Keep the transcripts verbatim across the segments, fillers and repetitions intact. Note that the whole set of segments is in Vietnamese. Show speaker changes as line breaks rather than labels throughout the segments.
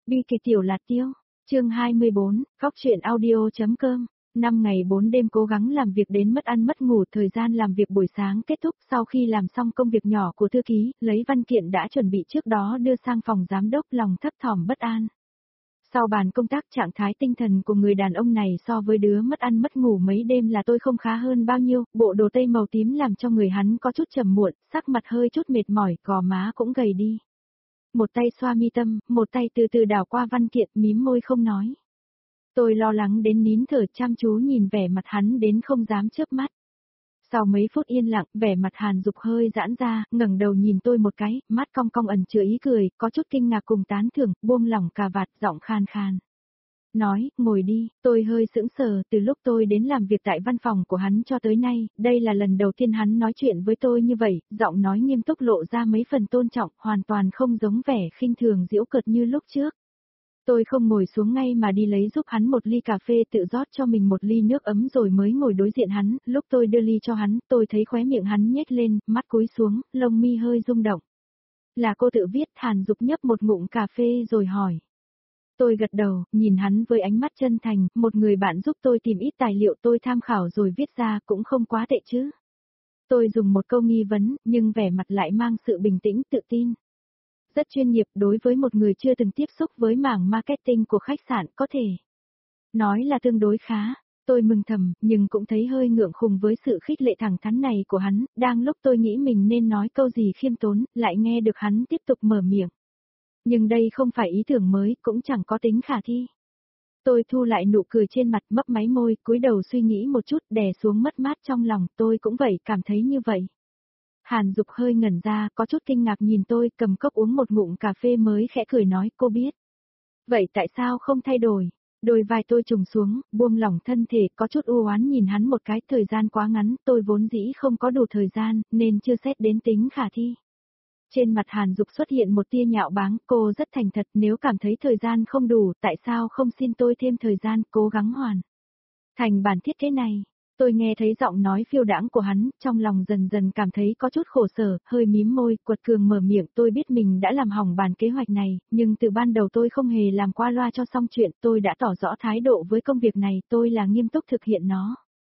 Bi kịch tiểu lạt tiêu, chương hai mươi bốn, góc truyện audio.com. Năm ngày bốn đêm cố gắng làm việc đến mất ăn mất ngủ, thời gian làm việc buổi sáng kết thúc, sau khi làm xong công việc nhỏ của thư ký, lấy văn kiện đã chuẩn bị trước đó đưa sang phòng giám đốc, lòng thấp thỏm bất an. Sau bàn công tác, trạng thái tinh thần của người đàn ông này so với đứa mất ăn mất ngủ mấy đêm là tôi không khá hơn bao nhiêu, bộ đồ tây màu tím làm cho người hắn có chút trầm muộn, sắc mặt hơi chút mệt mỏi, gò má cũng gầy đi. Một tay xoa mi tâm, một tay từ từ đảo qua văn kiện, mím môi không nói. Tôi lo lắng đến nín thở, chăm chú nhìn vẻ mặt hắn đến không dám chớp mắt. Sau mấy phút yên lặng, vẻ mặt Hàn Dục hơi giãn ra, ngẩng đầu nhìn tôi một cái, mắt cong cong ẩn chứa ý cười, có chút kinh ngạc cùng tán thưởng, buông lỏng cà vạt, giọng khan khan. Nói, ngồi đi, tôi hơi sững sờ, từ lúc tôi đến làm việc tại văn phòng của hắn cho tới nay, đây là lần đầu tiên hắn nói chuyện với tôi như vậy, giọng nói nghiêm túc lộ ra mấy phần tôn trọng, hoàn toàn không giống vẻ khinh thường giễu cợt như lúc trước. Tôi không ngồi xuống ngay mà đi lấy giúp hắn một ly cà phê, tự rót cho mình một ly nước ấm rồi mới ngồi đối diện hắn, lúc tôi đưa ly cho hắn, tôi thấy khóe miệng hắn nhếch lên, mắt cúi xuống, lông mi hơi rung động. Là cô tự viết? Hàn Dục nhấp một ngụm cà phê rồi hỏi. Tôi gật đầu, nhìn hắn với ánh mắt chân thành, một người bạn giúp tôi tìm ít tài liệu tôi tham khảo rồi viết ra, cũng không quá tệ chứ. Tôi dùng một câu nghi vấn, nhưng vẻ mặt lại mang sự bình tĩnh, tự tin. Rất chuyên nghiệp, đối với một người chưa từng tiếp xúc với mảng marketing của khách sạn, có thể nói là tương đối khá. Tôi mừng thầm, nhưng cũng thấy hơi ngượng khùng với sự khích lệ thẳng thắn này của hắn, đang lúc tôi nghĩ mình nên nói câu gì khiêm tốn, lại nghe được hắn tiếp tục mở miệng. Nhưng đây không phải ý tưởng mới, cũng chẳng có tính khả thi. Tôi thu lại nụ cười trên mặt, mấp máy môi, cúi đầu suy nghĩ một chút, đè xuống mất mát trong lòng, tôi cũng vậy, cảm thấy như vậy. Hàn Dục hơi ngẩn ra, có chút kinh ngạc nhìn tôi, cầm cốc uống một ngụm cà phê mới khẽ cười nói, cô biết. Vậy tại sao không thay đổi? Đôi vai tôi trùng xuống, buông lỏng thân thể, có chút u oán nhìn hắn một cái, thời gian quá ngắn, tôi vốn dĩ không có đủ thời gian, nên chưa xét đến tính khả thi. Trên mặt Hàn Dục xuất hiện một tia nhạo báng, cô rất thành thật, nếu cảm thấy thời gian không đủ, tại sao không xin tôi thêm thời gian, cố gắng hoàn thành bản thiết kế này. Tôi nghe thấy giọng nói phiêu đãng của hắn, trong lòng dần dần cảm thấy có chút khổ sở, hơi mím môi, quật cường mở miệng, tôi biết mình đã làm hỏng bản kế hoạch này, nhưng từ ban đầu tôi không hề làm qua loa cho xong chuyện, tôi đã tỏ rõ thái độ với công việc này, tôi là nghiêm túc thực hiện nó.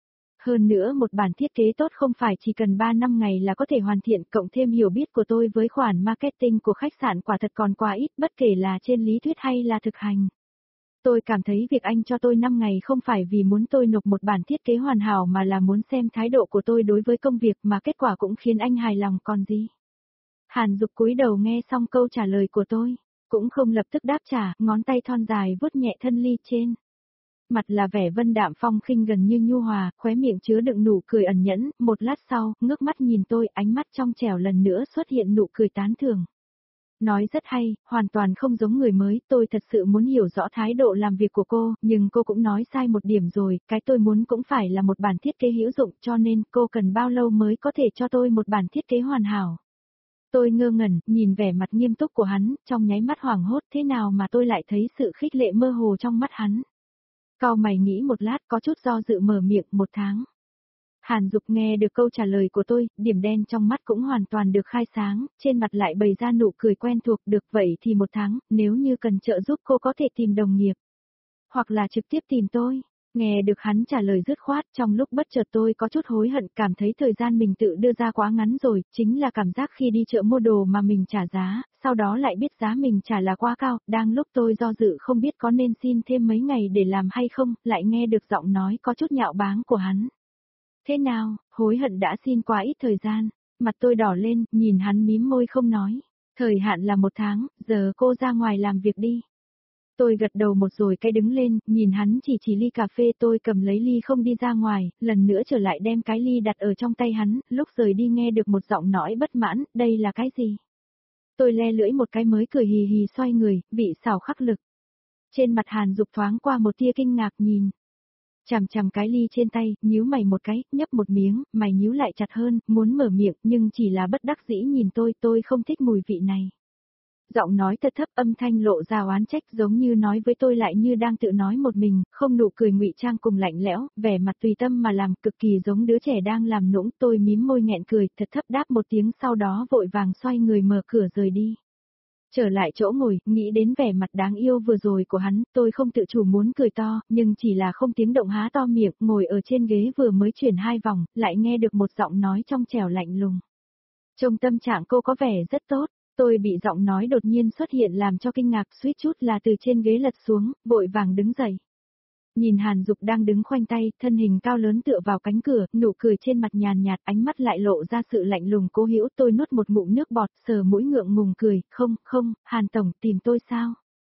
Hơn nữa một bản thiết kế tốt không phải chỉ cần ba năm ngày là có thể hoàn thiện, cộng thêm hiểu biết của tôi với khoản marketing của khách sạn quả thật còn quá ít, bất kể là trên lý thuyết hay là thực hành. Tôi cảm thấy việc anh cho tôi năm ngày không phải vì muốn tôi nộp một bản thiết kế hoàn hảo mà là muốn xem thái độ của tôi đối với công việc, mà kết quả cũng khiến anh hài lòng còn gì. Hàn Dục cúi đầu nghe xong câu trả lời của tôi, cũng không lập tức đáp trả, ngón tay thon dài vuốt nhẹ thân ly trên. Mặt là vẻ vân đạm phong khinh gần như nhu hòa, khóe miệng chứa đựng nụ cười ẩn nhẫn, một lát sau, ngước mắt nhìn tôi, ánh mắt trong trẻo lần nữa xuất hiện nụ cười tán thưởng. Nói rất hay, hoàn toàn không giống người mới, tôi thật sự muốn hiểu rõ thái độ làm việc của cô, nhưng cô cũng nói sai một điểm rồi, cái tôi muốn cũng phải là một bản thiết kế hữu dụng, cho nên cô cần bao lâu mới có thể cho tôi một bản thiết kế hoàn hảo. Tôi ngơ ngẩn, nhìn vẻ mặt nghiêm túc của hắn, trong nháy mắt hoảng hốt, thế nào mà tôi lại thấy sự khích lệ mơ hồ trong mắt hắn. Cau mày nghĩ một lát, có chút do dự mở miệng, một tháng. Hàn Dục nghe được câu trả lời của tôi, điểm đen trong mắt cũng hoàn toàn được khai sáng, trên mặt lại bày ra nụ cười quen thuộc, được vậy thì một tháng, nếu như cần trợ giúp cô có thể tìm đồng nghiệp. Hoặc là trực tiếp tìm tôi. Nghe được hắn trả lời dứt khoát, trong lúc bất chợt tôi có chút hối hận, cảm thấy thời gian mình tự đưa ra quá ngắn rồi, chính là cảm giác khi đi chợ mua đồ mà mình trả giá, sau đó lại biết giá mình trả là quá cao, đang lúc tôi do dự không biết có nên xin thêm mấy ngày để làm hay không, lại nghe được giọng nói có chút nhạo báng của hắn. Thế nào, hối hận đã xin quá ít thời gian, mặt tôi đỏ lên, nhìn hắn mím môi không nói. Thời hạn là một tháng, giờ cô ra ngoài làm việc đi. Tôi gật đầu một rồi cái đứng lên, nhìn hắn chỉ chỉ ly cà phê, tôi cầm lấy ly không đi ra ngoài, lần nữa trở lại đem cái ly đặt ở trong tay hắn, lúc rời đi nghe được một giọng nói bất mãn, đây là cái gì? Tôi le lưỡi một cái mới cười hì hì xoay người, vị xảo khắc lực. Trên mặt Hàn Dục thoáng qua một tia kinh ngạc nhìn. Chằm chằm cái ly trên tay, nhíu mày một cái, nhấp một miếng, mày nhíu lại chặt hơn, muốn mở miệng, nhưng chỉ là bất đắc dĩ nhìn tôi, tôi không thích mùi vị này. Giọng nói thật thấp, âm thanh lộ ra oán trách, giống như nói với tôi lại như đang tự nói một mình, không nụ cười ngụy trang cùng lạnh lẽo, vẻ mặt tùy tâm mà làm, cực kỳ giống đứa trẻ đang làm nũng. Tôi mím môi nghẹn cười, thật thấp đáp một tiếng, sau đó vội vàng xoay người mở cửa rời đi. Trở lại chỗ ngồi, nghĩ đến vẻ mặt đáng yêu vừa rồi của hắn, tôi không tự chủ muốn cười to, nhưng chỉ là không tiếng động há to miệng, ngồi ở trên ghế vừa mới chuyển hai vòng, lại nghe được một giọng nói trong trẻo lạnh lùng. Trông tâm trạng cô có vẻ rất tốt, tôi bị giọng nói đột nhiên xuất hiện làm cho kinh ngạc, suýt chút là từ trên ghế lật xuống, vội vàng đứng dậy. Nhìn Hàn Dục đang đứng khoanh tay, thân hình cao lớn tựa vào cánh cửa, nụ cười trên mặt nhàn nhạt, ánh mắt lại lộ ra sự lạnh lùng cố hữu. Tôi nuốt một ngụm nước bọt, sờ mũi ngượng ngùng cười, không, không, Hàn Tổng tìm tôi sao?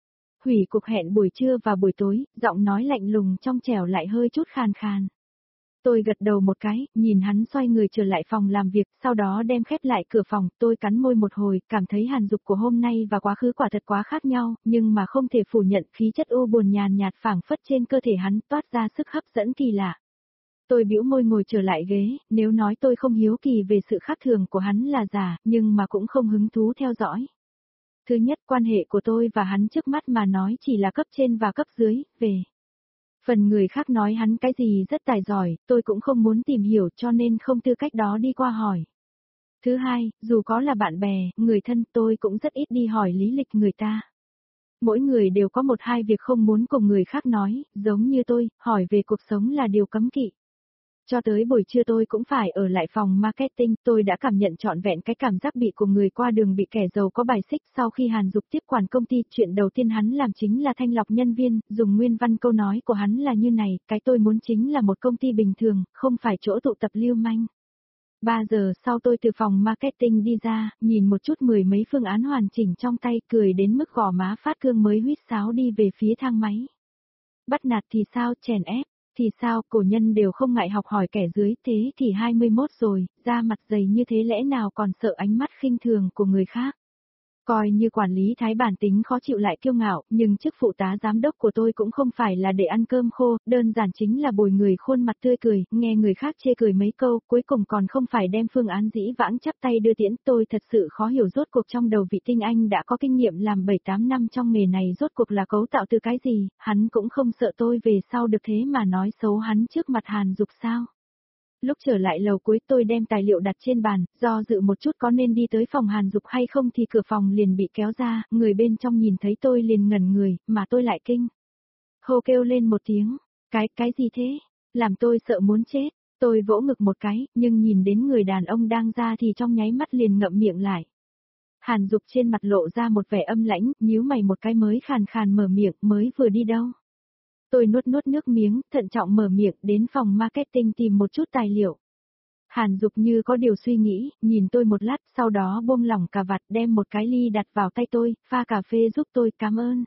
Hủy cuộc hẹn buổi trưa và buổi tối, giọng nói lạnh lùng trong trẻo lại hơi chút khàn khàn. Tôi gật đầu một cái, nhìn hắn xoay người trở lại phòng làm việc, sau đó đem khép lại cửa phòng, tôi cắn môi một hồi, cảm thấy Hàn Dục của hôm nay và quá khứ quả thật quá khác nhau, nhưng mà không thể phủ nhận khí chất u buồn nhàn nhạt phảng phất trên cơ thể hắn toát ra sức hấp dẫn kỳ lạ. Tôi bĩu môi ngồi trở lại ghế, nếu nói tôi không hiếu kỳ về sự khác thường của hắn là giả, nhưng mà cũng không hứng thú theo dõi. Thứ nhất, quan hệ của tôi và hắn trước mắt mà nói chỉ là cấp trên và cấp dưới, về. Phần người khác nói hắn cái gì rất tài giỏi, tôi cũng không muốn tìm hiểu cho nên không tư cách đó đi qua hỏi. Thứ hai, dù có là bạn bè, người thân tôi cũng rất ít đi hỏi lý lịch người ta. Mỗi người đều có một hai việc không muốn cùng người khác nói, giống như tôi, hỏi về cuộc sống là điều cấm kỵ. Cho tới buổi trưa tôi cũng phải ở lại phòng marketing, tôi đã cảm nhận trọn vẹn cái cảm giác bị cùng người qua đường bị kẻ giàu có bài xích. Sau khi Hàn Dục tiếp quản công ty, chuyện đầu tiên hắn làm chính là thanh lọc nhân viên, dùng nguyên văn câu nói của hắn là như này, cái tôi muốn chính là một công ty bình thường, không phải chỗ tụ tập lưu manh. Ba giờ sau tôi từ phòng marketing đi ra, nhìn một chút mười mấy phương án hoàn chỉnh trong tay, cười đến mức gò má phát cương mới huýt sáo đi về phía thang máy. Bắt nạt thì sao, chèn ép thì sao, cổ nhân đều không ngại học hỏi kẻ dưới, thế kỷ hai mươi mốt rồi, da mặt dày như thế lẽ nào còn sợ ánh mắt khinh thường của người khác. Coi như quản lý Thái bản tính khó chịu lại kiêu ngạo, nhưng chức phụ tá giám đốc của tôi cũng không phải là để ăn cơm khô, đơn giản chính là bồi người khuôn mặt tươi cười, nghe người khác chê cười mấy câu, cuối cùng còn không phải đem phương án dĩ vãng chắp tay đưa tiễn. Tôi thật sự khó hiểu rốt cuộc trong đầu vị tinh anh đã có kinh nghiệm làm bảy tám năm trong nghề này rốt cuộc là cấu tạo từ cái gì, hắn cũng không sợ tôi về sau được thế mà nói xấu hắn trước mặt Hàn Dục sao. Lúc trở lại lầu cuối tôi đem tài liệu đặt trên bàn, do dự một chút có nên đi tới phòng Hàn Dục hay không thì cửa phòng liền bị kéo ra, người bên trong nhìn thấy tôi liền ngẩn người, mà tôi lại kinh. Hô kêu lên một tiếng, cái, cái gì thế? Làm tôi sợ muốn chết, tôi vỗ ngực một cái, nhưng nhìn đến người đàn ông đang ra thì trong nháy mắt liền ngậm miệng lại. Hàn Dục trên mặt lộ ra một vẻ âm lãnh, nhíu mày một cái mới khàn khàn mở miệng, mới vừa đi đâu? Tôi nuốt nuốt nước miếng, thận trọng mở miệng, đến phòng marketing tìm một chút tài liệu. Hàn Dục như có điều suy nghĩ, nhìn tôi một lát, sau đó buông lỏng cà vạt đem một cái ly đặt vào tay tôi, pha cà phê giúp tôi, cảm ơn.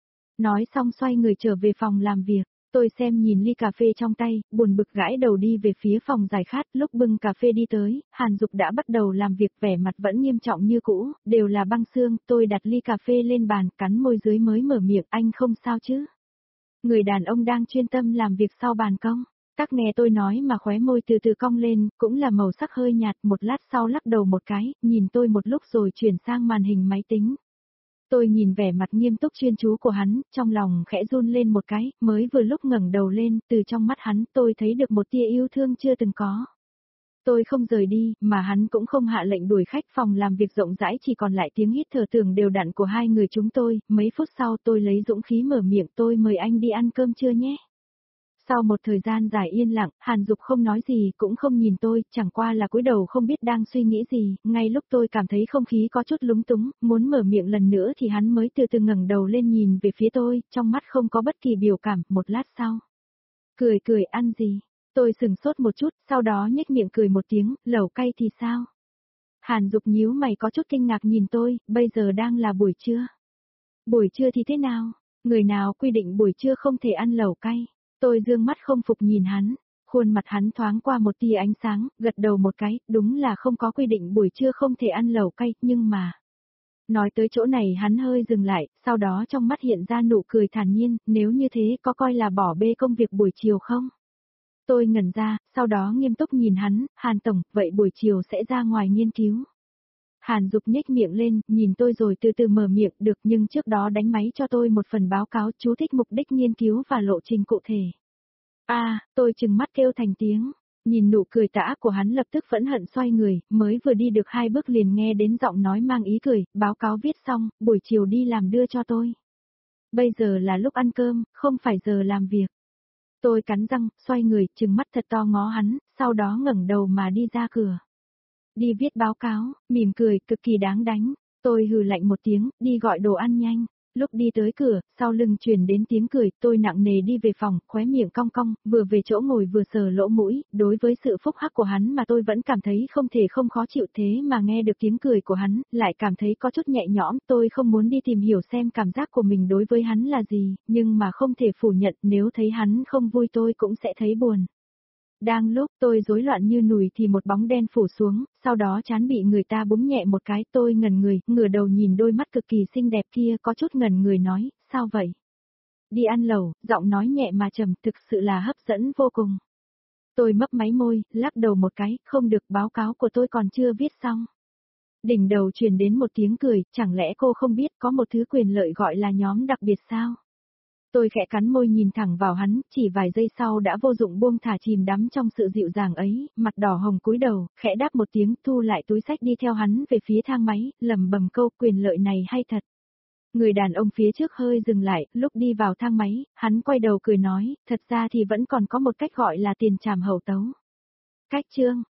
Nói xong xoay người trở về phòng làm việc, tôi xem nhìn ly cà phê trong tay, buồn bực gãi đầu đi về phía phòng giải khát, lúc bưng cà phê đi tới, Hàn Dục đã bắt đầu làm việc vẻ mặt vẫn nghiêm trọng như cũ, đều là băng xương, tôi đặt ly cà phê lên bàn, cắn môi dưới mới mở miệng, anh không sao chứ? Người đàn ông đang chuyên tâm làm việc sau bàn công, tắc nghe tôi nói mà khóe môi từ từ cong lên, cũng là màu sắc hơi nhạt, một lát sau lắc đầu một cái, nhìn tôi một lúc rồi chuyển sang màn hình máy tính. Tôi nhìn vẻ mặt nghiêm túc chuyên chú của hắn, trong lòng khẽ run lên một cái, mới vừa lúc ngẩng đầu lên, từ trong mắt hắn tôi thấy được một tia yêu thương chưa từng có. Tôi không rời đi, mà hắn cũng không hạ lệnh đuổi khách, phòng làm việc rộng rãi chỉ còn lại tiếng hít thở tưởng đều đặn của hai người chúng tôi, mấy phút sau tôi lấy dũng khí mở miệng, tôi mời anh đi ăn cơm trưa nhé. Sau một thời gian dài yên lặng, Hàn Dục không nói gì, cũng không nhìn tôi, chẳng qua là cúi đầu không biết đang suy nghĩ gì, ngay lúc tôi cảm thấy không khí có chút lúng túng, muốn mở miệng lần nữa thì hắn mới từ từ ngẩng đầu lên nhìn về phía tôi, trong mắt không có bất kỳ biểu cảm, một lát sau. Cười cười ăn gì? Tôi sừng sốt một chút, sau đó nhếch miệng cười một tiếng, lẩu cay thì sao? Hàn Dục nhíu mày có chút kinh ngạc nhìn tôi, bây giờ đang là buổi trưa. Buổi trưa thì thế nào? Người nào quy định buổi trưa không thể ăn lẩu cay? Tôi dương mắt không phục nhìn hắn, khuôn mặt hắn thoáng qua một tia ánh sáng, gật đầu một cái, đúng là không có quy định buổi trưa không thể ăn lẩu cay, nhưng mà... Nói tới chỗ này hắn hơi dừng lại, sau đó trong mắt hiện ra nụ cười thản nhiên, nếu như thế có coi là bỏ bê công việc buổi chiều không? Tôi ngẩn ra, sau đó nghiêm túc nhìn hắn, Hàn Tổng, vậy buổi chiều sẽ ra ngoài nghiên cứu. Hàn Dục nhếch miệng lên, nhìn tôi rồi từ từ mở miệng, được, nhưng trước đó đánh máy cho tôi một phần báo cáo chú thích mục đích nghiên cứu và lộ trình cụ thể. À, tôi trừng mắt kêu thành tiếng, Nhìn nụ cười tà ác của hắn lập tức phẫn hận xoay người, mới vừa đi được hai bước liền nghe đến giọng nói mang ý cười, báo cáo viết xong, buổi chiều đi làm đưa cho tôi. Bây giờ là lúc ăn cơm, không phải giờ làm việc. Tôi cắn răng, xoay người, trừng mắt thật to ngó hắn, sau đó ngẩng đầu mà đi ra cửa. Đi viết báo cáo, mỉm cười, cực kỳ đáng đánh. Tôi hừ lạnh một tiếng, đi gọi đồ ăn nhanh. Lúc đi tới cửa, sau lưng truyền đến tiếng cười, tôi nặng nề đi về phòng, khóe miệng cong cong, vừa về chỗ ngồi vừa sờ lỗ mũi, đối với sự phúc hắc của hắn mà tôi vẫn cảm thấy không thể không khó chịu, thế mà nghe được tiếng cười của hắn, lại cảm thấy có chút nhẹ nhõm, tôi không muốn đi tìm hiểu xem cảm giác của mình đối với hắn là gì, nhưng mà không thể phủ nhận nếu thấy hắn không vui tôi cũng sẽ thấy buồn. Đang lúc tôi rối loạn như nùi thì một bóng đen phủ xuống, sau đó trán bị người ta búng nhẹ một cái, tôi ngẩn người, ngửa đầu nhìn đôi mắt cực kỳ xinh đẹp kia, có chút ngẩn người nói, sao vậy? Đi ăn lẩu, giọng nói nhẹ mà trầm, thực sự là hấp dẫn vô cùng. Tôi mấp máy môi, lắc đầu một cái, không được, báo cáo của tôi còn chưa viết xong. Đỉnh đầu truyền đến một tiếng cười, chẳng lẽ cô không biết có một thứ quyền lợi gọi là nhóm đặc biệt sao? Tôi khẽ cắn môi nhìn thẳng vào hắn, chỉ vài giây sau đã vô dụng buông thả chìm đắm trong sự dịu dàng ấy, mặt đỏ hồng cúi đầu, khẽ đáp một tiếng, thu lại túi xách đi theo hắn về phía thang máy, lẩm bẩm câu quyền lợi này hay thật. Người đàn ông phía trước hơi dừng lại, lúc đi vào thang máy, hắn quay đầu cười nói, thật ra thì vẫn còn có một cách gọi là tiền trảm hậu tấu. Cách chương